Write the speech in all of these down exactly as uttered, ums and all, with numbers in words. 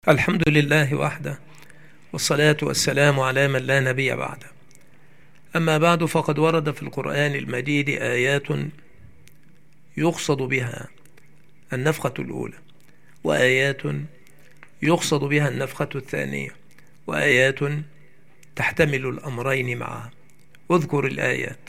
الحمد لله وحده، والصلاة والسلام على من لا نبي بعده. أما بعد، فقد ورد في القرآن المجيد آيات يقصد بها النفخة الأولى، وآيات يقصد بها النفخة الثانية، وآيات تحتمل الأمرين معا. اذكر الآيات.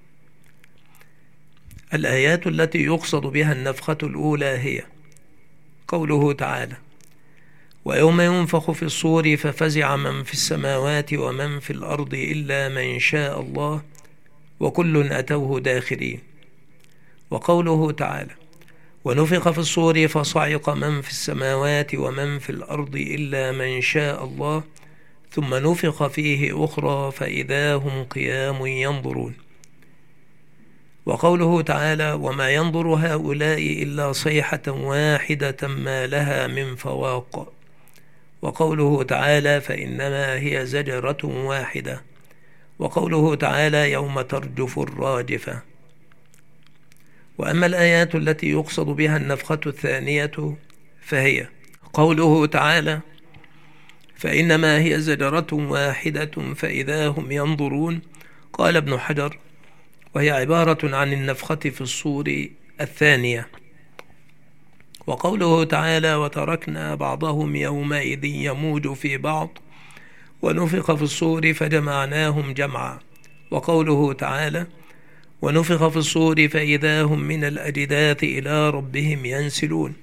الآيات التي يقصد بها النفخة الأولى هي قوله تعالى: ويوم ينفخ في الصور ففزع من في السماوات ومن في الأرض إلا من شاء الله وكل أتوه داخرين. وقوله تعالى: ونفخ في الصور فصعق من في السماوات ومن في الأرض إلا من شاء الله ثم نفخ فيه أخرى فإذا هم قيام ينظرون. وقوله تعالى: وما ينظر هؤلاء إلا صيحة واحدة ما لها من فواق. وقوله تعالى: فإنما هي زجرة واحدة. وقوله تعالى: يوم ترجف الراجفة. وأما الآيات التي يقصد بها النفخة الثانية فهي قوله تعالى: فإنما هي زجرة واحدة فإذا هم ينظرون. قال ابن حجر: وهي عبارة عن النفخة في الصور الثانية. وقوله تعالى: وتركنا بعضهم يومئذ يموج في بعض ونفخ في الصور فجمعناهم جمعا. وقوله تعالى: ونفخ في الصور فإذا هم من الأجداث إلى ربهم ينسلون.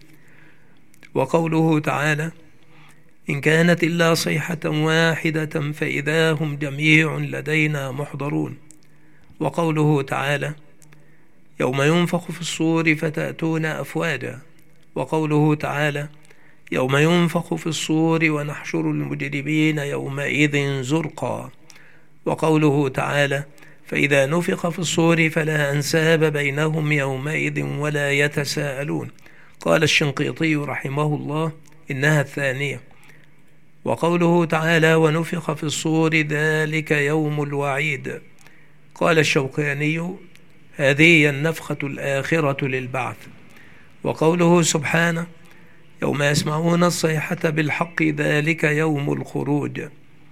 وقوله تعالى: إن كانت إلا صيحة واحدة فإذا هم جميع لدينا محضرون. وقوله تعالى: يوم ينفخ في الصور فتأتون أفواجا. وقوله تعالى: يوم ينفخ في الصور ونحشر المجرمين يومئذ زرقا. وقوله تعالى: فإذا نفخ في الصور فلا أنساب بينهم يومئذ ولا يتساءلون. قال الشنقيطي رحمه الله: إنها الثانية. وقوله تعالى: ونفخ في الصور ذلك يوم الوعيد. قال الشوكاني: هذه هي النفخة الآخرة للبعث. وقوله سبحانه: يوم يسمعون الصيحة بالحق ذلك يوم الخروج.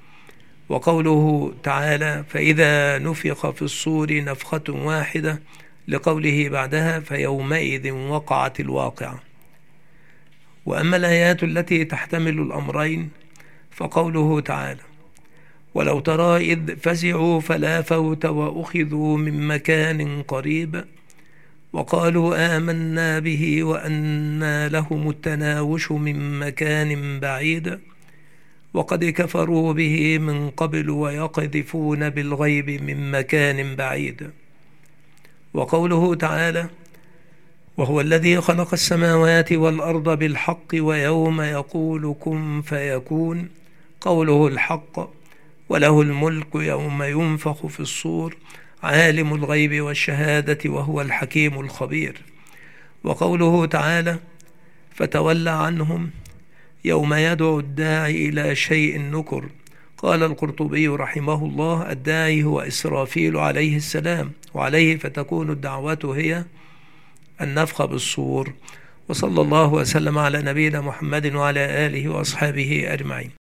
وقوله تعالى: فإذا نفخ في الصور نفخة واحدة، لقوله بعدها: فيومئذ وقعت الواقعة. وأما الآيات التي تحتمل الأمرين فقوله تعالى: ولو ترى إذ فزعوا فلا فوت وأخذوا من مكان قريب وقالوا آمنا به وأنى لهم التناوش من مكان بعيد وقد كفروا به من قبل ويقذفون بالغيب من مكان بعيد. وقوله تعالى: وهو الذي خلق السماوات والأرض بالحق ويوم يقول كن فيكون. قوله الحق: وله الملك يوم ينفخ في الصور عالم الغيب والشهادة وهو الحكيم الخبير. وقوله تعالى: فتول عنهم يوم يدعو الداعي إلى شيء نكر. قال القرطبي رحمه الله: الداعي هو إسرافيل عليه السلام، وعليه فتكون الدعوة هي النفخ بالصور. وصلى الله وسلم على نبينا محمد وعلى آله وأصحابه أجمعين.